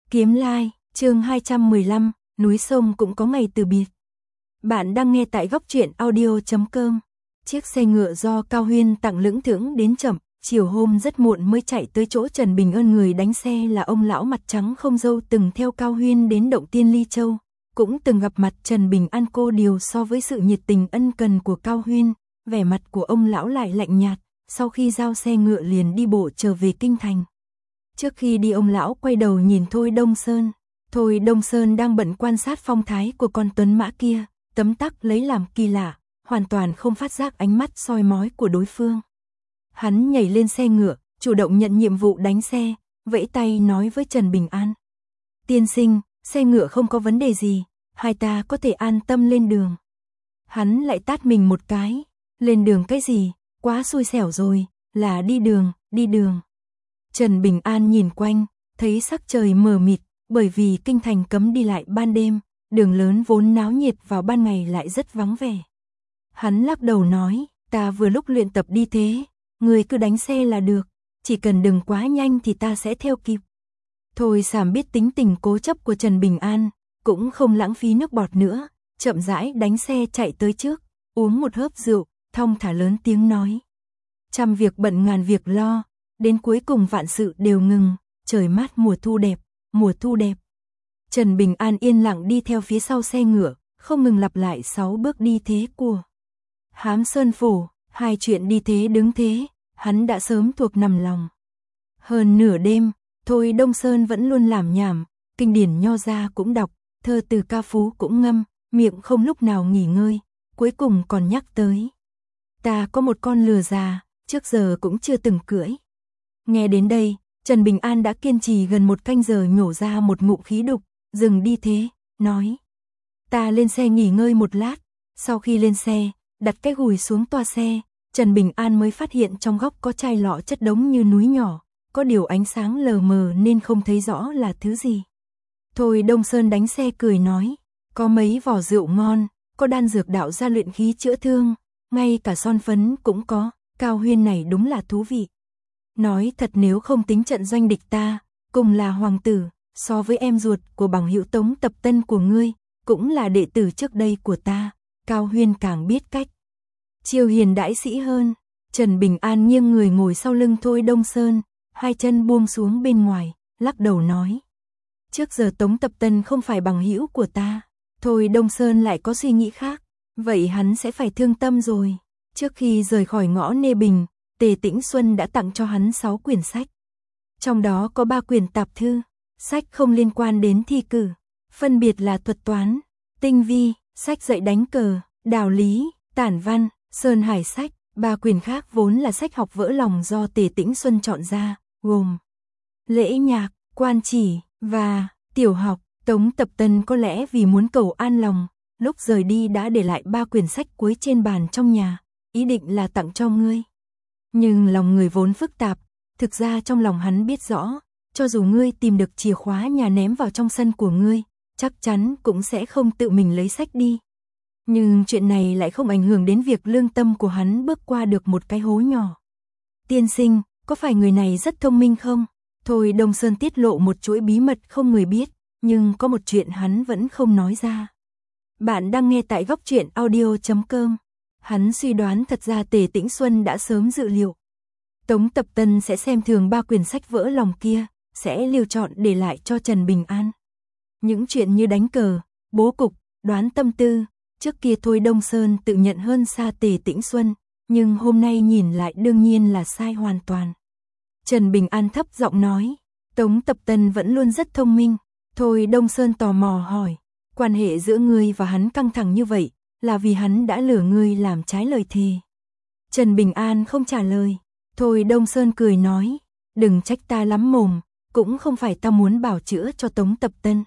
Kiếm Lai, chương 215, núi sông cũng có ngày từ biệt. Bạn đang nghe tại góc truyện audio.com. Chiếc xe ngựa do Cao Huyên tặng lững thững đến chậm, chiều hôm rất muộn mới chạy tới chỗ Trần Bình Ân. Người đánh xe là ông lão mặt trắng không râu từng theo Cao Huyên đến động tiên Ly Châu, cũng từng gặp mặt Trần Bình An. Cô điều so với sự nhiệt tình ân cần của Cao Huyên, vẻ mặt của ông lão lại lạnh nhạt. Sau khi giao xe ngựa liền đi bộ trở về kinh thành. Trước khi đi ông lão quay đầu nhìn Thôi Đông Sơn. Thôi Đông Sơn đang bận quan sát phong thái của con tuấn mã kia, tấm tắc lấy làm kỳ lạ, hoàn toàn không phát giác ánh mắt soi mói của đối phương. Hắn nhảy lên xe ngựa, chủ động nhận nhiệm vụ đánh xe, vẫy tay nói với Trần Bình An. Tiên sinh, xe ngựa không có vấn đề gì, hai ta có thể an tâm lên đường. Hắn lại tát mình một cái. Lên đường cái gì, quá xui xẻo rồi, là đi đường. Trần Bình An nhìn quanh, thấy sắc trời mờ mịt, bởi vì kinh thành cấm đi lại ban đêm, đường lớn vốn náo nhiệt vào ban ngày lại rất vắng vẻ. Hắn lắc đầu nói, ta vừa lúc luyện tập đi thế, người cứ đánh xe là được, chỉ cần đừng quá nhanh thì ta sẽ theo kịp. Thôi Sàm biết tính tình cố chấp của Trần Bình An, cũng không lãng phí nước bọt nữa, chậm rãi đánh xe chạy tới trước, uống một hớp rượu, thong thả lớn tiếng nói. Trăm việc bận ngàn việc lo, đến cuối cùng vạn sự đều ngừng, trời mát mùa thu đẹp. Trần Bình An yên lặng đi theo phía sau xe ngựa, không ngừng lặp lại 6 bước đi thế của Hám Sơn Phủ, hai chuyện đi thế đứng thế, hắn đã sớm thuộc nằm lòng. Hơn nửa đêm, Thôi Đông Sơn vẫn luôn làm nhảm, kinh điển nho gia cũng đọc, thơ từ ca phú cũng ngâm, miệng không lúc nào nghỉ ngơi, cuối cùng còn nhắc tới. Ta có một con lừa già, trước giờ cũng chưa từng cưỡi. Nghe đến đây, Trần Bình An đã kiên trì gần 1 canh giờ nhổ ra một ngụm khí đục, dừng đi thế, nói. Ta lên xe nghỉ ngơi một lát, sau khi lên xe, đặt cái gùi xuống toa xe, Trần Bình An mới phát hiện trong góc có chai lọ chất đống như núi nhỏ, có điều ánh sáng lờ mờ nên không thấy rõ là thứ gì. Thôi Đông Sơn đánh xe cười nói, có mấy vỏ rượu ngon, có đan dược đạo gia luyện khí chữa thương, ngay cả son phấn cũng có, Cao Huyên này đúng là thú vị. Nói thật nếu không tính trận doanh địch ta, cùng là hoàng tử, so với em ruột của bằng hữu Tống Tập Tân của ngươi, cũng là đệ tử trước đây của ta, Cao Huyên càng biết cách chiêu hiền đãi sĩ hơn. Trần Bình An nghiêng người ngồi sau lưng Thôi Đông Sơn, hai chân buông xuống bên ngoài, lắc đầu nói. Trước giờ Tống Tập Tân không phải bằng hữu của ta, Thôi Đông Sơn lại có suy nghĩ khác, vậy hắn sẽ phải thương tâm rồi. Trước khi rời khỏi ngõ Nê Bình, Tề Tĩnh Xuân đã tặng cho hắn 6 quyển sách. Trong đó có 3 quyển tạp thư, sách không liên quan đến thi cử, phân biệt là thuật toán, tinh vi, sách dạy đánh cờ, đạo lý, tản văn, sơn hải sách. 3 quyển khác vốn là sách học vỡ lòng do Tề Tĩnh Xuân chọn ra, gồm lễ nhạc, quan chỉ và tiểu học. Tống Tập Tân có lẽ vì muốn cầu an lòng, lúc rời đi đã để lại 3 quyển sách cuối trên bàn trong nhà, ý định là tặng cho ngươi. Nhưng lòng người vốn phức tạp, thực ra trong lòng hắn biết rõ, cho dù ngươi tìm được chìa khóa nhà ném vào trong sân của ngươi, chắc chắn cũng sẽ không tự mình lấy sách đi. Nhưng chuyện này lại không ảnh hưởng đến việc lương tâm của hắn bước qua được một cái hố nhỏ. Tiên sinh, có phải người này rất thông minh không? Thôi Đông Sơn tiết lộ một chuỗi bí mật không người biết, nhưng có một chuyện hắn vẫn không nói ra. Bạn đang nghe tại góc truyện audio.com. Hắn suy đoán thật ra Tề Tĩnh Xuân đã sớm dự liệu. Tống Tập Tân sẽ xem thường 3 quyển sách vỡ lòng kia, sẽ liều chọn để lại cho Trần Bình An. Những chuyện như đánh cờ, bố cục, đoán tâm tư, trước kia Thôi Đông Sơn tự nhận hơn xa Tề Tĩnh Xuân, nhưng hôm nay nhìn lại đương nhiên là sai hoàn toàn. Trần Bình An thấp giọng nói, Tống Tập Tân vẫn luôn rất thông minh. Thôi Đông Sơn tò mò hỏi, quan hệ giữa ngươi và hắn căng thẳng như vậy, là vì hắn đã lừa ngươi làm trái lời thề. Trần Bình An không trả lời. Thôi Đông Sơn cười nói, đừng trách ta lắm mồm, cũng không phải ta muốn bảo chữa cho Tống Tập Tân.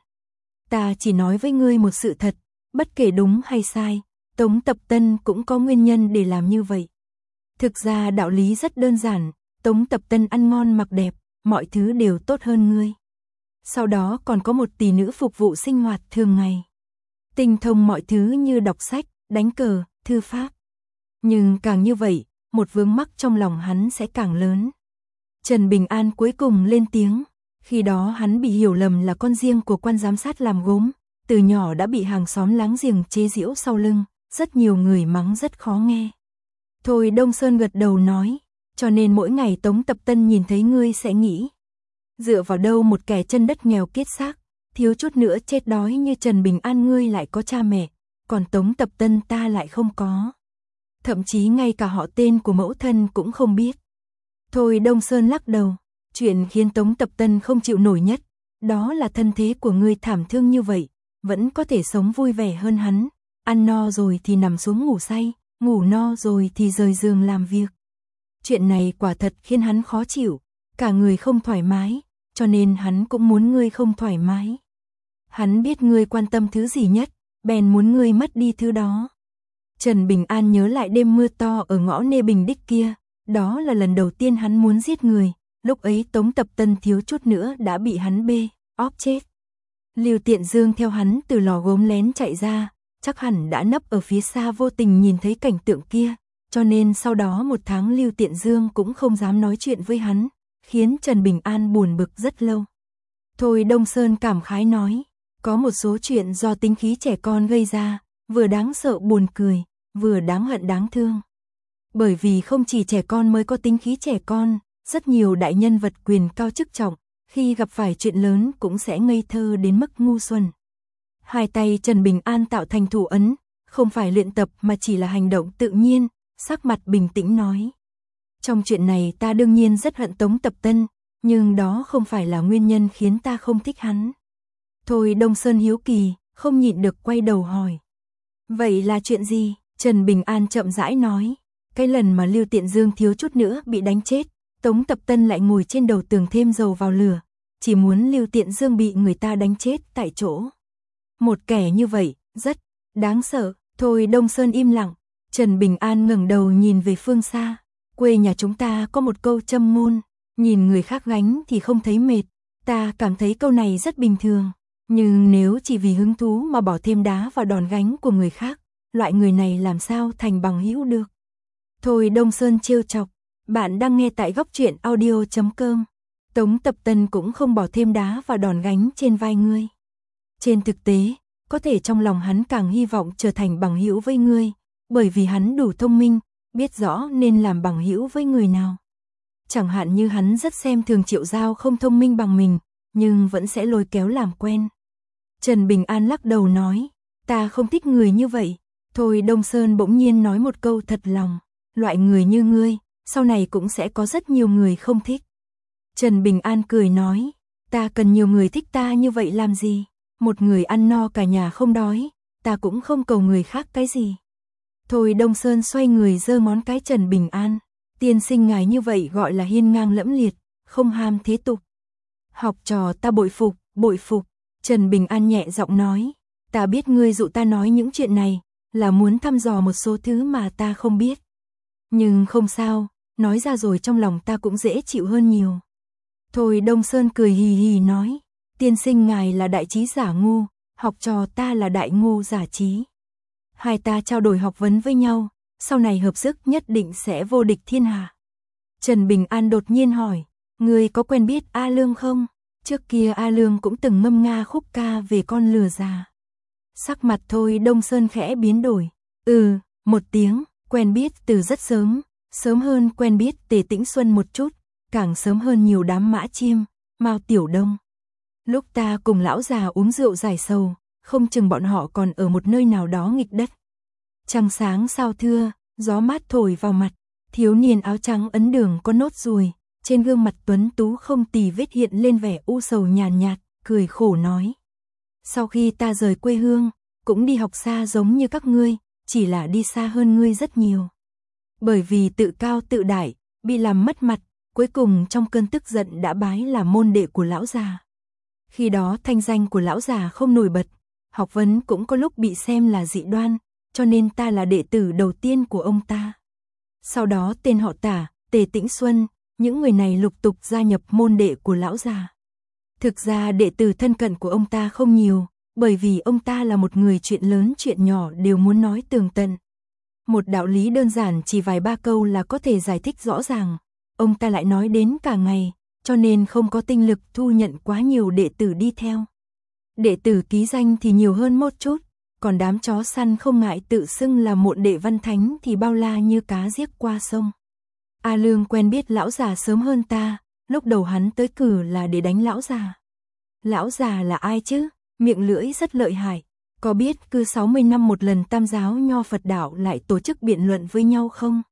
Ta chỉ nói với ngươi một sự thật, bất kể đúng hay sai, Tống Tập Tân cũng có nguyên nhân để làm như vậy. Thực ra đạo lý rất đơn giản, Tống Tập Tân ăn ngon mặc đẹp, mọi thứ đều tốt hơn ngươi. Sau đó còn có một tỷ nữ phục vụ sinh hoạt thường ngày. Tinh thông mọi thứ như đọc sách, đánh cờ, thư pháp. Nhưng càng như vậy, một vướng mắc trong lòng hắn sẽ càng lớn. Trần Bình An cuối cùng lên tiếng, Khi đó hắn bị hiểu lầm là con riêng của quan giám sát làm gốm, từ nhỏ đã bị hàng xóm láng giềng chế giễu sau lưng, rất nhiều người mắng rất khó nghe. Thôi Đông Sơn gật đầu nói, cho nên mỗi ngày Tống Tập Tân nhìn thấy ngươi sẽ nghĩ. Dựa vào đâu một kẻ chân đất nghèo kiết xác, thiếu chút nữa chết đói như Trần Bình An ngươi lại có cha mẹ, còn Tống Tập Tân ta lại không có. Thậm chí ngay cả họ tên của mẫu thân cũng không biết. Thôi Đông Sơn lắc đầu, chuyện khiến Tống Tập Tân không chịu nổi nhất, đó là thân thế của ngươi thảm thương như vậy, vẫn có thể sống vui vẻ hơn hắn, ăn no rồi thì nằm xuống ngủ say, ngủ no rồi thì rời giường làm việc. Chuyện này quả thật khiến hắn khó chịu, cả người không thoải mái, cho nên hắn cũng muốn ngươi không thoải mái. Hắn biết ngươi quan tâm thứ gì nhất, bèn muốn ngươi mất đi thứ đó. Trần Bình An nhớ lại đêm mưa to ở ngõ Nê Bình Đích kia, đó là lần đầu tiên hắn muốn giết người, lúc ấy Tống Tập Tân thiếu chút nữa đã bị hắn bê, óp chết. Lưu Tiện Dương theo hắn từ lò gốm lén chạy ra, chắc hẳn đã nấp ở phía xa vô tình nhìn thấy cảnh tượng kia, cho nên sau đó một tháng Lưu Tiện Dương cũng không dám nói chuyện với hắn, khiến Trần Bình An buồn bực rất lâu. Thôi Đông Sơn cảm khái nói, có một số chuyện do tính khí trẻ con gây ra, vừa đáng sợ buồn cười, vừa đáng hận đáng thương. Bởi vì không chỉ trẻ con mới có tính khí trẻ con, rất nhiều đại nhân vật quyền cao chức trọng, khi gặp phải chuyện lớn cũng sẽ ngây thơ đến mức ngu xuẩn. Hai tay Trần Bình An tạo thành thủ ấn, không phải luyện tập mà chỉ là hành động tự nhiên, sắc mặt bình tĩnh nói. Trong chuyện này ta đương nhiên rất hận Tống Tập Tân, nhưng đó không phải là nguyên nhân khiến ta không thích hắn. Thôi Đông Sơn hiếu kỳ, không nhịn được quay đầu hỏi. Vậy là chuyện gì? Trần Bình An chậm rãi nói. Cái lần mà Lưu Tiện Dương thiếu chút nữa bị đánh chết, Tống Tập Tân lại ngồi trên đầu tường thêm dầu vào lửa, chỉ muốn Lưu Tiện Dương bị người ta đánh chết tại chỗ. Một kẻ như vậy, rất đáng sợ. Thôi Đông Sơn im lặng, Trần Bình An ngẩng đầu nhìn về phương xa. Quê nhà chúng ta có một câu châm ngôn, nhìn người khác gánh thì không thấy mệt. Ta cảm thấy câu này rất bình thường, nhưng nếu chỉ vì hứng thú mà bỏ thêm đá vào đòn gánh của người khác, loại người này làm sao thành bằng hữu được. Thôi Đông Sơn trêu chọc, bạn đang nghe tại góc truyện audio.com. Tống Tập Tân cũng không bỏ thêm đá vào đòn gánh trên vai ngươi. Trên thực tế, có thể trong lòng hắn càng hy vọng trở thành bằng hữu với ngươi, bởi vì hắn đủ thông minh, biết rõ nên làm bằng hữu với người nào. Chẳng hạn như hắn rất xem thường Triệu Giao không thông minh bằng mình, nhưng vẫn sẽ lôi kéo làm quen. Trần Bình An lắc đầu nói, ta không thích người như vậy. Thôi Đông Sơn bỗng nhiên nói một câu thật lòng, loại người như ngươi, sau này cũng sẽ có rất nhiều người không thích. Trần Bình An cười nói, ta cần nhiều người thích ta như vậy làm gì? Một người ăn no cả nhà không đói, ta cũng không cầu người khác cái gì. Thôi Đông Sơn xoay người giơ ngón cái Trần Bình An, tiên sinh ngài như vậy gọi là hiên ngang lẫm liệt, không ham thế tục. Học trò ta bội phục, bội phục. Trần Bình An nhẹ giọng nói, ta biết ngươi dụ ta nói những chuyện này, là muốn thăm dò một số thứ mà ta không biết. Nhưng không sao, nói ra rồi trong lòng ta cũng dễ chịu hơn nhiều. Thôi Đông Sơn cười hì hì nói, tiên sinh ngài là đại trí giả ngu, học trò ta là đại ngu giả trí. Hai ta trao đổi học vấn với nhau, sau này hợp sức nhất định sẽ vô địch thiên hạ. Trần Bình An đột nhiên hỏi, ngươi có quen biết A Lương không? Trước kia A Lương cũng từng ngâm nga khúc ca về con lừa già. Sắc mặt Thôi Đông Sơn khẽ biến đổi. Một tiếng, quen biết từ rất sớm, sớm hơn quen biết Tề Tĩnh Xuân một chút, càng sớm hơn nhiều đám Mã Chiêm, Mao Tiểu Đông. Lúc ta cùng lão già uống rượu giải sầu, không chừng bọn họ còn ở một nơi nào đó nghịch đất. Trăng sáng sao thưa, gió mát thổi vào mặt, thiếu niên áo trắng ấn đường có nốt ruồi, trên gương mặt tuấn tú không tì vết hiện lên vẻ u sầu nhàn nhạt, cười khổ nói. Sau khi ta rời quê hương, cũng đi học xa giống như các ngươi, chỉ là đi xa hơn ngươi rất nhiều. Bởi vì tự cao tự đại, bị làm mất mặt, cuối cùng trong cơn tức giận đã bái làm môn đệ của lão già. Khi đó thanh danh của lão già không nổi bật, học vấn cũng có lúc bị xem là dị đoan, cho nên ta là đệ tử đầu tiên của ông ta. Sau đó tên họ Tả, Tề Tĩnh Xuân, những người này lục tục gia nhập môn đệ của lão già. Thực ra đệ tử thân cận của ông ta không nhiều, bởi vì ông ta là một người chuyện lớn chuyện nhỏ đều muốn nói tường tận. Một đạo lý đơn giản chỉ vài ba câu là có thể giải thích rõ ràng, ông ta lại nói đến cả ngày, cho nên không có tinh lực thu nhận quá nhiều đệ tử đi theo. Đệ tử ký danh thì nhiều hơn một chút, còn đám chó săn không ngại tự xưng là mộn đệ văn thánh thì bao la như cá giết qua sông. A Lương quen biết lão già sớm hơn ta, lúc đầu hắn tới cử là để đánh lão già. Lão già là ai chứ? Miệng lưỡi rất lợi hại, có biết cứ 60 năm một lần Tam giáo Nho Phật đạo lại tổ chức biện luận với nhau không?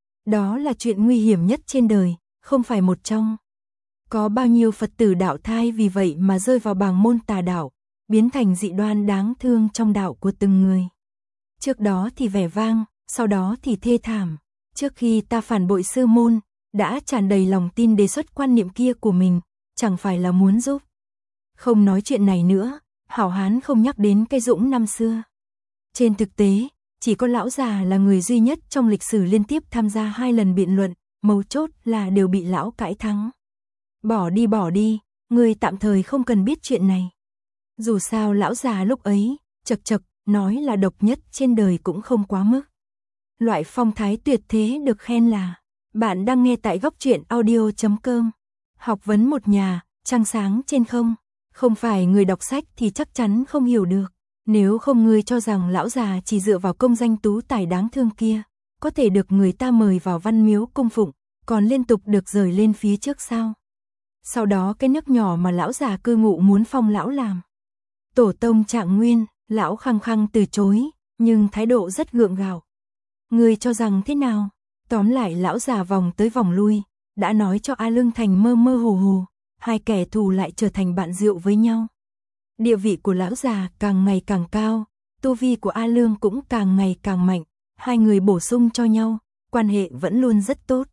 Đó là chuyện nguy hiểm nhất trên đời, không phải một trong. Có bao nhiêu Phật tử đạo thai vì vậy mà rơi vào bàng môn tà đạo, biến thành dị đoan đáng thương trong đạo của từng người. Trước đó thì vẻ vang, sau đó thì thê thảm. Trước khi ta phản bội sư môn, đã tràn đầy lòng tin đề xuất quan niệm kia của mình, chẳng phải là muốn giúp. Không nói chuyện này nữa, hảo hán không nhắc đến cây dũng năm xưa. Trên thực tế, chỉ có lão già là người duy nhất trong lịch sử liên tiếp tham gia 2 lần biện luận, mấu chốt là đều bị lão cãi thắng. Bỏ đi, người tạm thời không cần biết chuyện này. Dù sao lão già lúc ấy, chật chật, nói là độc nhất trên đời cũng không quá mức. Loại phong thái tuyệt thế được khen là, bạn đang nghe tại goctruyện.audio.com. Học vấn một nhà, trăng sáng trên không phải người đọc sách thì chắc chắn không hiểu được. Nếu không ngươi cho rằng lão già chỉ dựa vào công danh tú tài đáng thương kia, có thể được người ta mời vào văn miếu cung phụng, còn liên tục được rời lên phía trước sao? Sau đó cái nước nhỏ mà lão già cư ngụ muốn phong lão làm tổ tông Trạng Nguyên, lão khăng khăng từ chối, nhưng thái độ rất gượng gạo. Ngươi cho rằng thế nào? Tóm lại lão già vòng tới vòng lui, đã nói cho A Lương Thành mơ mơ hồ hồ, hai kẻ thù lại trở thành bạn rượu với nhau. Địa vị của lão già càng ngày càng cao, tu vi của A Lương cũng càng ngày càng mạnh, hai người bổ sung cho nhau, quan hệ vẫn luôn rất tốt.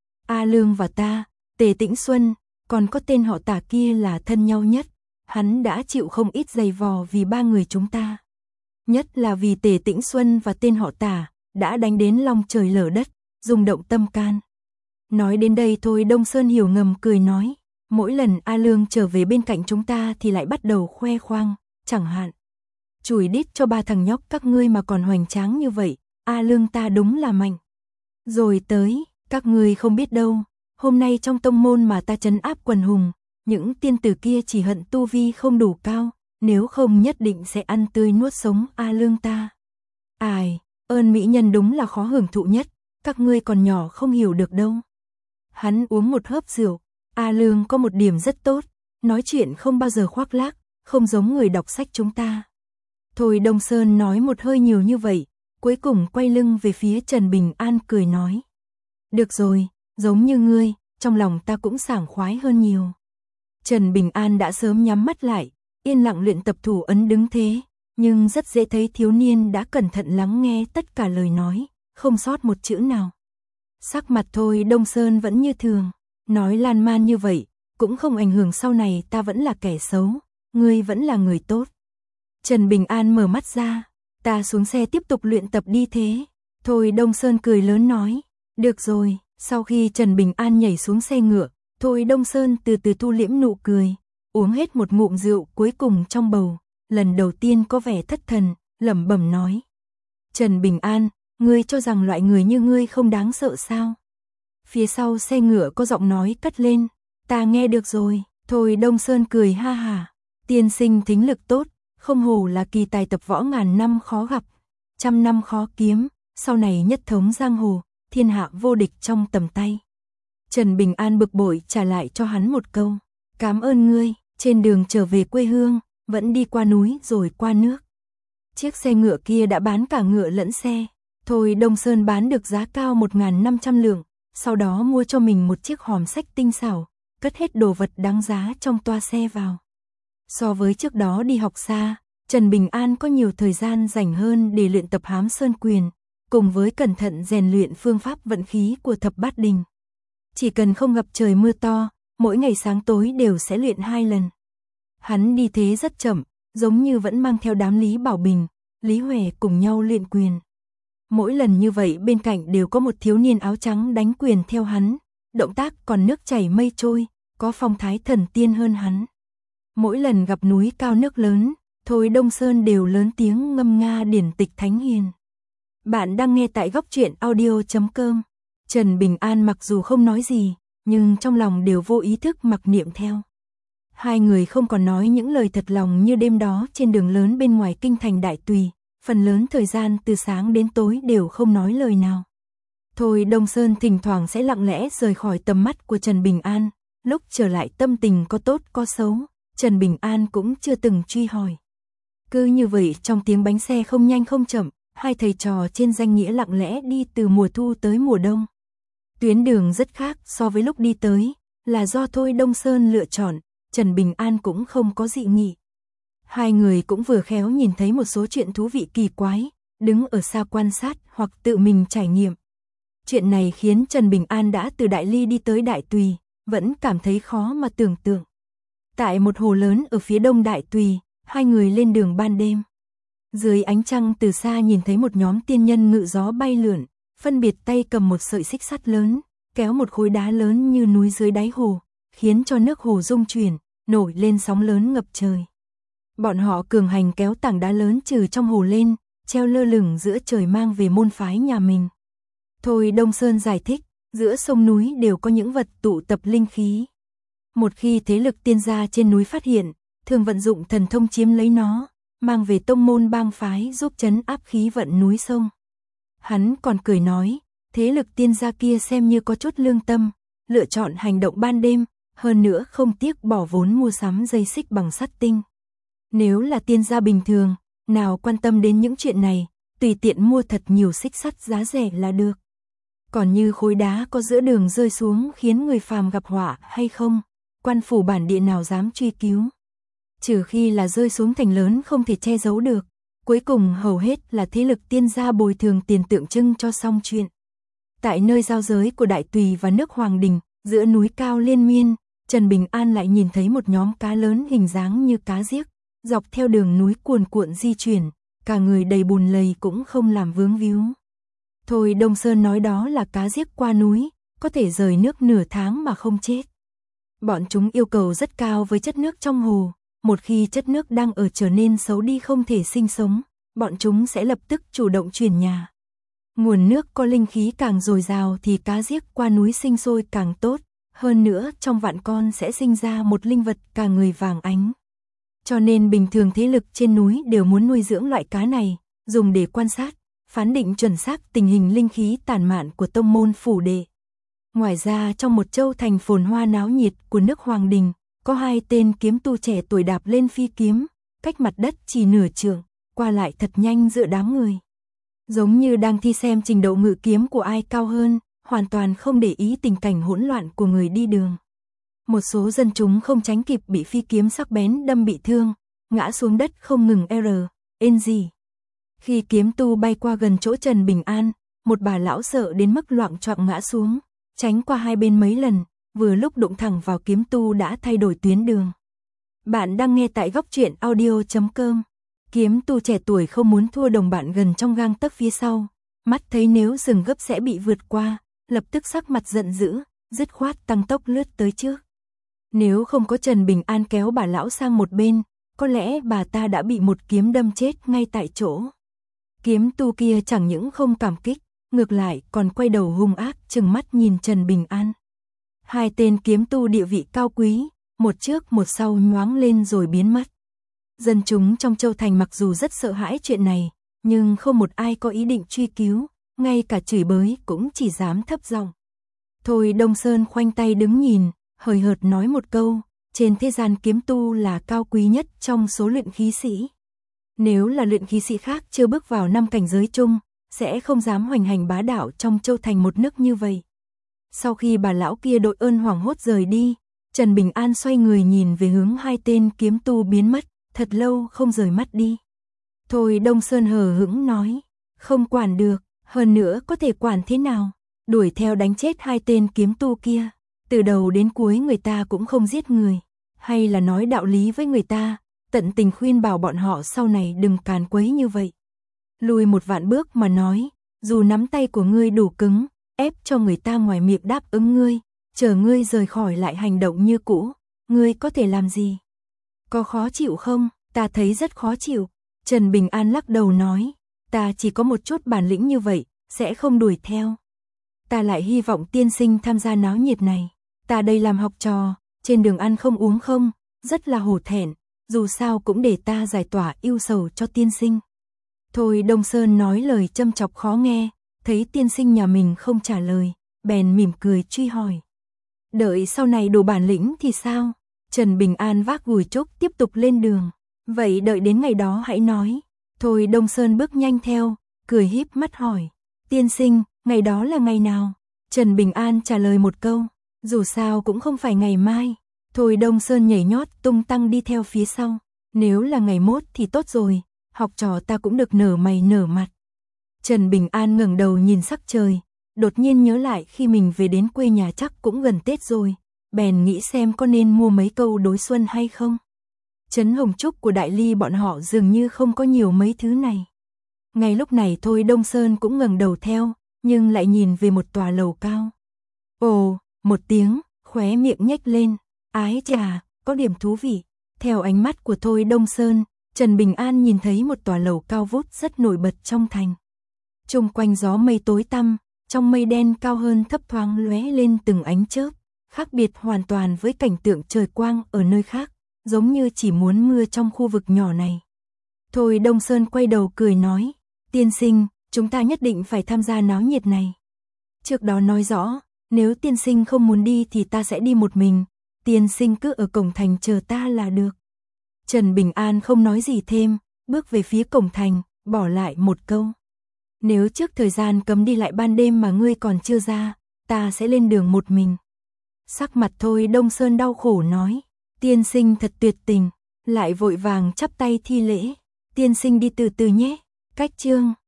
A Lương và ta, Tề Tĩnh Xuân, còn có tên họ Tả kia là thân nhau nhất, hắn đã chịu không ít giày vò vì ba người chúng ta. Nhất là vì Tề Tĩnh Xuân và tên họ Tả, đã đánh đến long trời lở đất, rung động tâm can. Nói đến đây thôi Đông Sơn hiểu ngầm cười nói, mỗi lần A Lương trở về bên cạnh chúng ta thì lại bắt đầu khoe khoang, chẳng hạn. Chùi đít cho ba thằng nhóc các ngươi mà còn hoành tráng như vậy, A Lương ta đúng là mạnh. Rồi tới, các ngươi không biết đâu, hôm nay trong tông môn mà ta trấn áp quần hùng, những tiên tử kia chỉ hận tu vi không đủ cao, nếu không nhất định sẽ ăn tươi nuốt sống A Lương ta. Ai, ơn mỹ nhân đúng là khó hưởng thụ nhất, các ngươi còn nhỏ không hiểu được đâu. Hắn uống một hớp rượu, A Lương có một điểm rất tốt, nói chuyện không bao giờ khoác lác, không giống người đọc sách chúng ta. Thôi Đông Sơn nói một hơi nhiều như vậy, cuối cùng quay lưng về phía Trần Bình An cười nói. Được rồi, giống như ngươi, trong lòng ta cũng sảng khoái hơn nhiều. Trần Bình An đã sớm nhắm mắt lại, yên lặng luyện tập thủ ấn đứng thế, nhưng rất dễ thấy thiếu niên đã cẩn thận lắng nghe tất cả lời nói, không sót một chữ nào. Sắc mặt thôi Đông Sơn vẫn như thường, nói lan man như vậy, cũng không ảnh hưởng sau này ta vẫn là kẻ xấu, ngươi vẫn là người tốt. Trần Bình An mở mắt ra, ta xuống xe tiếp tục luyện tập đi thế. Thôi Đông Sơn cười lớn nói, được rồi, sau khi Trần Bình An nhảy xuống xe ngựa, Thôi Đông Sơn từ từ thu liễm nụ cười, uống hết một ngụm rượu cuối cùng trong bầu, lần đầu tiên có vẻ thất thần, lẩm bẩm nói. Trần Bình An, ngươi cho rằng loại người như ngươi không đáng sợ sao? Phía sau xe ngựa có giọng nói cất lên, ta nghe được rồi. Thôi Đông Sơn cười ha hà, tiên sinh thính lực tốt, không hổ là kỳ tài tập võ ngàn năm khó gặp, trăm năm khó kiếm, sau này nhất thống giang hồ, thiên hạ vô địch trong tầm tay. Trần Bình An bực bội trả lại cho hắn một câu, cảm ơn ngươi. Trên đường trở về quê hương, vẫn đi qua núi rồi qua nước. Chiếc xe ngựa kia đã bán cả ngựa lẫn xe, Thôi Đông Sơn bán được giá cao 1.500 lượng, sau đó mua cho mình một chiếc hòm sách tinh xảo, cất hết đồ vật đáng giá trong toa xe vào. So với trước đó đi học xa, Trần Bình An có nhiều thời gian rảnh hơn để luyện tập Hám Sơn Quyền, cùng với cẩn thận rèn luyện phương pháp vận khí của Thập Bát Đình. Chỉ cần không gặp trời mưa to, mỗi ngày sáng tối đều sẽ luyện 2 lần. Hắn đi thế rất chậm, giống như vẫn mang theo đám Lý Bảo Bình, Lý Huệ cùng nhau luyện quyền. Mỗi lần như vậy bên cạnh đều có một thiếu niên áo trắng đánh quyền theo hắn, động tác còn nước chảy mây trôi, có phong thái thần tiên hơn hắn. Mỗi lần gặp núi cao nước lớn, Thôi Đông Sơn đều lớn tiếng ngâm nga điển tịch thánh hiền. Bạn đang nghe tại goctruyện.audio.com. Trần Bình An mặc dù không nói gì, nhưng trong lòng đều vô ý thức mặc niệm theo. Hai người không còn nói những lời thật lòng như đêm đó trên đường lớn bên ngoài kinh thành Đại Tùy, phần lớn thời gian từ sáng đến tối đều không nói lời nào. Thôi Đông Sơn thỉnh thoảng sẽ lặng lẽ rời khỏi tầm mắt của Trần Bình An, lúc trở lại tâm tình có tốt có xấu, Trần Bình An cũng chưa từng truy hỏi. Cứ như vậy trong tiếng bánh xe không nhanh không chậm, hai thầy trò trên danh nghĩa lặng lẽ đi từ mùa thu tới mùa đông. Tuyến đường rất khác so với lúc đi tới, là do Thôi Đông Sơn lựa chọn, Trần Bình An cũng không có dị nghị. Hai người cũng vừa khéo nhìn thấy một số chuyện thú vị kỳ quái, đứng ở xa quan sát hoặc tự mình trải nghiệm. Chuyện này khiến Trần Bình An đã từ Đại Ly đi tới Đại Tùy, vẫn cảm thấy khó mà tưởng tượng. Tại một hồ lớn ở phía đông Đại Tùy, hai người lên đường ban đêm. Dưới ánh trăng từ xa nhìn thấy một nhóm tiên nhân ngự gió bay lượn, phân biệt tay cầm một sợi xích sắt lớn, kéo một khối đá lớn như núi dưới đáy hồ, khiến cho nước hồ rung chuyển, nổi lên sóng lớn ngập trời. Bọn họ cường hành kéo tảng đá lớn trừ trong hồ lên, treo lơ lửng giữa trời mang về môn phái nhà mình. Thôi Đông Sơn giải thích, giữa sông núi đều có những vật tụ tập linh khí. Một khi thế lực tiên gia trên núi phát hiện, thường vận dụng thần thông chiếm lấy nó, mang về tông môn bang phái giúp trấn áp khí vận núi sông. Hắn còn cười nói, thế lực tiên gia kia xem như có chút lương tâm, lựa chọn hành động ban đêm, hơn nữa không tiếc bỏ vốn mua sắm dây xích bằng sắt tinh. Nếu là tiên gia bình thường, nào quan tâm đến những chuyện này, tùy tiện mua thật nhiều xích sắt giá rẻ là được. Còn như khối đá có giữa đường rơi xuống khiến người phàm gặp họa hay không, quan phủ bản địa nào dám truy cứu. Trừ khi là rơi xuống thành lớn không thể che giấu được, cuối cùng hầu hết là thế lực tiên gia bồi thường tiền tượng trưng cho xong chuyện. Tại nơi giao giới của Đại Tùy và nước Hoàng Đình, giữa núi cao liên miên, Trần Bình An lại nhìn thấy một nhóm cá lớn hình dáng như cá giếc, dọc theo đường núi cuồn cuộn di chuyển, cả người đầy bùn lầy cũng không làm vướng víu. Thôi Đông Sơn nói đó là cá giếc qua núi, có thể rời nước nửa tháng mà không chết. Bọn chúng yêu cầu rất cao với chất nước trong hồ, một khi chất nước đang ở trở nên xấu đi không thể sinh sống, bọn chúng sẽ lập tức chủ động chuyển nhà. Nguồn nước có linh khí càng dồi dào thì cá giếc qua núi sinh sôi càng tốt, hơn nữa trong vạn con sẽ sinh ra một linh vật cả người vàng ánh. Cho nên bình thường thế lực trên núi đều muốn nuôi dưỡng loại cá này, dùng để quan sát, phán định chuẩn xác tình hình linh khí tản mạn của tông môn phủ đệ. Ngoài ra trong một châu thành phồn hoa náo nhiệt của nước Hoàng Đình, có hai tên kiếm tu trẻ tuổi đạp lên phi kiếm, cách mặt đất chỉ nửa trượng, qua lại thật nhanh giữa đám người. Giống như đang thi xem trình độ ngự kiếm của ai cao hơn, hoàn toàn không để ý tình cảnh hỗn loạn của người đi đường. Một số dân chúng không tránh kịp bị phi kiếm sắc bén đâm bị thương, ngã xuống đất không ngừng gì. Khi kiếm tu bay qua gần chỗ Trần Bình An, một bà lão sợ đến mức loạng choạng ngã xuống, tránh qua hai bên mấy lần, vừa lúc đụng thẳng vào kiếm tu đã thay đổi tuyến đường. Bạn đang nghe tại góc truyện audio.com. Kiếm tu trẻ tuổi không muốn thua đồng bạn gần trong gang tấc phía sau, mắt thấy nếu dừng gấp sẽ bị vượt qua, lập tức sắc mặt giận dữ, dứt khoát tăng tốc lướt tới trước. Nếu không có Trần Bình An kéo bà lão sang một bên, có lẽ bà ta đã bị một kiếm đâm chết ngay tại chỗ. Kiếm tu kia chẳng những không cảm kích, ngược lại còn quay đầu hung ác trừng mắt nhìn Trần Bình An. Hai tên kiếm tu địa vị cao quý, một trước một sau nhoáng lên rồi biến mất. Dân chúng trong châu thành mặc dù rất sợ hãi chuyện này, nhưng không một ai có ý định truy cứu, ngay cả chửi bới cũng chỉ dám thấp giọng. Thôi Đông Sơn khoanh tay đứng nhìn, hời hợt nói một câu, trên thế gian kiếm tu là cao quý nhất trong số luyện khí sĩ. Nếu là luyện khí sĩ khác chưa bước vào năm cảnh giới chung, sẽ không dám hoành hành bá đạo trong châu thành một nước như vậy. Sau khi bà lão kia đội ơn hoảng hốt rời đi, Trần Bình An xoay người nhìn về hướng hai tên kiếm tu biến mất, thật lâu không rời mắt đi. Thôi Đông Sơn hờ hững nói, không quản được, hơn nữa có thể quản thế nào, đuổi theo đánh chết hai tên kiếm tu kia, từ đầu đến cuối người ta cũng không giết người, hay là nói đạo lý với người ta, tận tình khuyên bảo bọn họ sau này đừng càn quấy như vậy. Lùi một vạn bước mà nói, dù nắm tay của ngươi đủ cứng, ép cho người ta ngoài miệng đáp ứng ngươi, chờ ngươi rời khỏi lại hành động như cũ, ngươi có thể làm gì? Có khó chịu không? Ta thấy rất khó chịu. Trần Bình An lắc đầu nói, ta chỉ có một chút bản lĩnh như vậy, sẽ không đuổi theo. Ta lại hy vọng tiên sinh tham gia náo nhiệt này. ta đây làm học trò, trên đường ăn không uống không, rất là hổ thẹn, dù sao cũng để ta giải tỏa ưu sầu cho tiên sinh. Thôi Đông Sơn nói lời châm chọc khó nghe, thấy tiên sinh nhà mình không trả lời, bèn mỉm cười truy hỏi. Đợi sau này đủ bản lĩnh thì sao? Trần Bình An vác gùi trúc tiếp tục lên đường. Vậy đợi đến ngày đó hãy nói. Thôi Đông Sơn bước nhanh theo, cười híp mắt hỏi. Tiên sinh, ngày đó là ngày nào? Trần Bình An trả lời một câu. Dù sao cũng không phải ngày mai. Thôi Đông Sơn nhảy nhót tung tăng đi theo phía sau. Nếu là ngày mốt thì tốt rồi, học trò ta cũng được nở mày nở mặt. Trần Bình An ngẩng đầu nhìn sắc trời, đột nhiên nhớ lại khi mình về đến quê nhà chắc cũng gần Tết rồi, bèn nghĩ xem có nên mua mấy câu đối xuân hay không. Trấn Hồng Trúc của Đại Ly bọn họ dường như không có nhiều mấy thứ này. Ngay lúc này Thôi Đông Sơn cũng ngẩng đầu theo, nhưng lại nhìn về một tòa lầu cao. Ồ, một tiếng, khóe miệng nhếch lên, ái chà, có điểm thú vị. Theo ánh mắt của Thôi Đông Sơn, Trần Bình An nhìn thấy một tòa lầu cao vút rất nổi bật trong thành. Chung quanh gió mây tối tăm, trong mây đen cao hơn thấp thoáng lóe lên từng ánh chớp, khác biệt hoàn toàn với cảnh tượng trời quang ở nơi khác, giống như chỉ muốn mưa trong khu vực nhỏ này. Thôi Đông Sơn quay đầu cười nói, tiên sinh, chúng ta nhất định phải tham gia náo nhiệt này. Trước đó nói rõ, nếu tiên sinh không muốn đi thì ta sẽ đi một mình, tiên sinh cứ ở cổng thành chờ ta là được. Trần Bình An không nói gì thêm, bước về phía cổng thành, bỏ lại một câu. Nếu trước thời gian cấm đi lại ban đêm mà ngươi còn chưa ra, ta sẽ lên đường một mình. Sắc mặt Thôi Đông Sơn đau khổ nói, tiên sinh thật tuyệt tình, lại vội vàng chắp tay thi lễ. Tiên sinh đi từ từ nhé. Cách chương